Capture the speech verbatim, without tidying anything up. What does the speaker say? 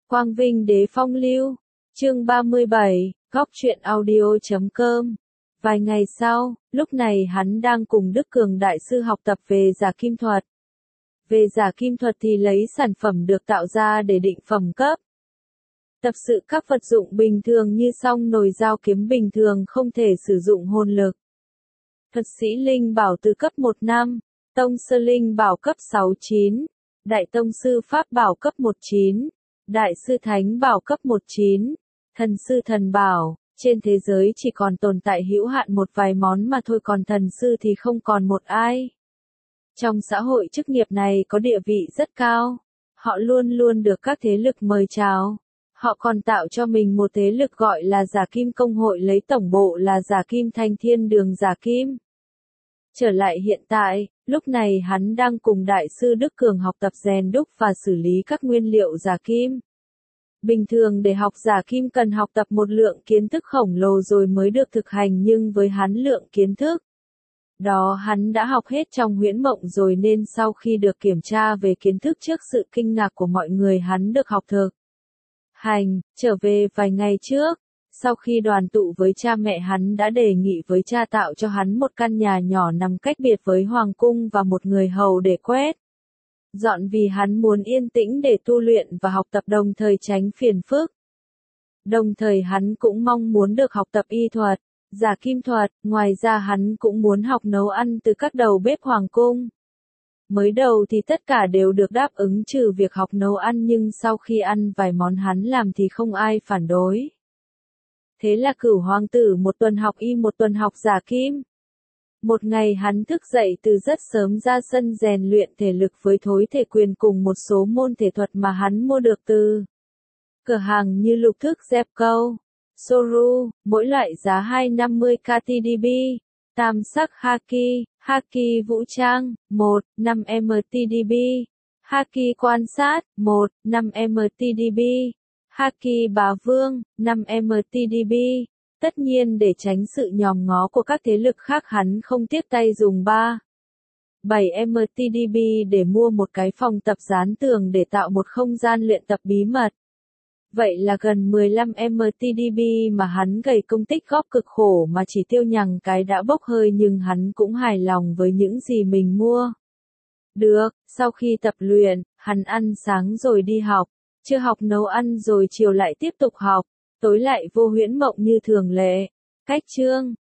Quang Vinh Đế Phong Lưu, chương ba mươi bảy, góc truyện audio chấm com. Vài ngày sau, lúc này hắn đang cùng Đức Cường Đại Sư học tập về giả kim thuật. Về giả kim thuật thì lấy sản phẩm được tạo ra để định phẩm cấp. Tập sự các vật dụng bình thường như song nồi dao kiếm bình thường không thể sử dụng hồn lực. Thuật sĩ Linh Bảo từ cấp một năm, Tông Sư Linh Bảo cấp sáu chín, Đại Tông Sư Pháp Bảo cấp một chín, Đại Sư Thánh Bảo cấp một chín, Thần Sư Thần Bảo. Trên thế giới chỉ còn tồn tại hữu hạn một vài món mà thôi, còn thần sư thì không còn một ai. Trong xã hội chức nghiệp này có địa vị rất cao. Họ luôn luôn được các thế lực mời chào. Họ còn tạo cho mình một thế lực gọi là Giả Kim Công Hội, lấy tổng bộ là Giả Kim Thanh Thiên Đường Giả Kim. Trở lại hiện tại, lúc này hắn đang cùng Đại sư Đức Cường học tập rèn đúc và xử lý các nguyên liệu giả kim. Bình thường để học giả kim cần học tập một lượng kiến thức khổng lồ rồi mới được thực hành, nhưng với hắn lượng kiến thức đó hắn đã học hết trong huyễn mộng rồi, nên sau khi được kiểm tra về kiến thức trước sự kinh ngạc của mọi người, hắn được học thực hành. Trở về vài ngày trước, sau khi đoàn tụ với cha mẹ, hắn đã đề nghị với cha tạo cho hắn một căn nhà nhỏ nằm cách biệt với hoàng cung và một người hầu để quét dọn, vì hắn muốn yên tĩnh để tu luyện và học tập đồng thời tránh phiền phức. Đồng thời hắn cũng mong muốn được học tập y thuật, giả kim thuật, ngoài ra hắn cũng muốn học nấu ăn từ các đầu bếp hoàng cung. Mới đầu thì tất cả đều được đáp ứng trừ việc học nấu ăn, nhưng sau khi ăn vài món hắn làm thì không ai phản đối. Thế là Cửu hoàng tử một tuần học y, một tuần học giả kim. Một ngày hắn thức dậy từ rất sớm ra sân rèn luyện thể lực với thối thể quyền cùng một số môn thể thuật mà hắn mua được từ cửa hàng như lục thức dép câu, Soru, mỗi loại giá hai trăm năm mươi k T D B, tam sắc haki, haki vũ trang, một, năm m T D B, haki quan sát, một, năm m T D B, haki bá vương, năm m T D B. Tất nhiên để tránh sự nhòm ngó của các thế lực khác, hắn không tiếc tay dùng ba, bảy m T D B để mua một cái phòng tập dán tường để tạo một không gian luyện tập bí mật. Vậy là gần mười lăm m T D B mà hắn gầy công tích góp cực khổ mà chỉ tiêu nhằng cái đã bốc hơi, nhưng hắn cũng hài lòng với những gì mình mua được. Sau khi tập luyện, hắn ăn sáng rồi đi học, trưa học nấu ăn rồi chiều lại tiếp tục học, tối lại vô huyễn mộng như thường lệ. Cách chương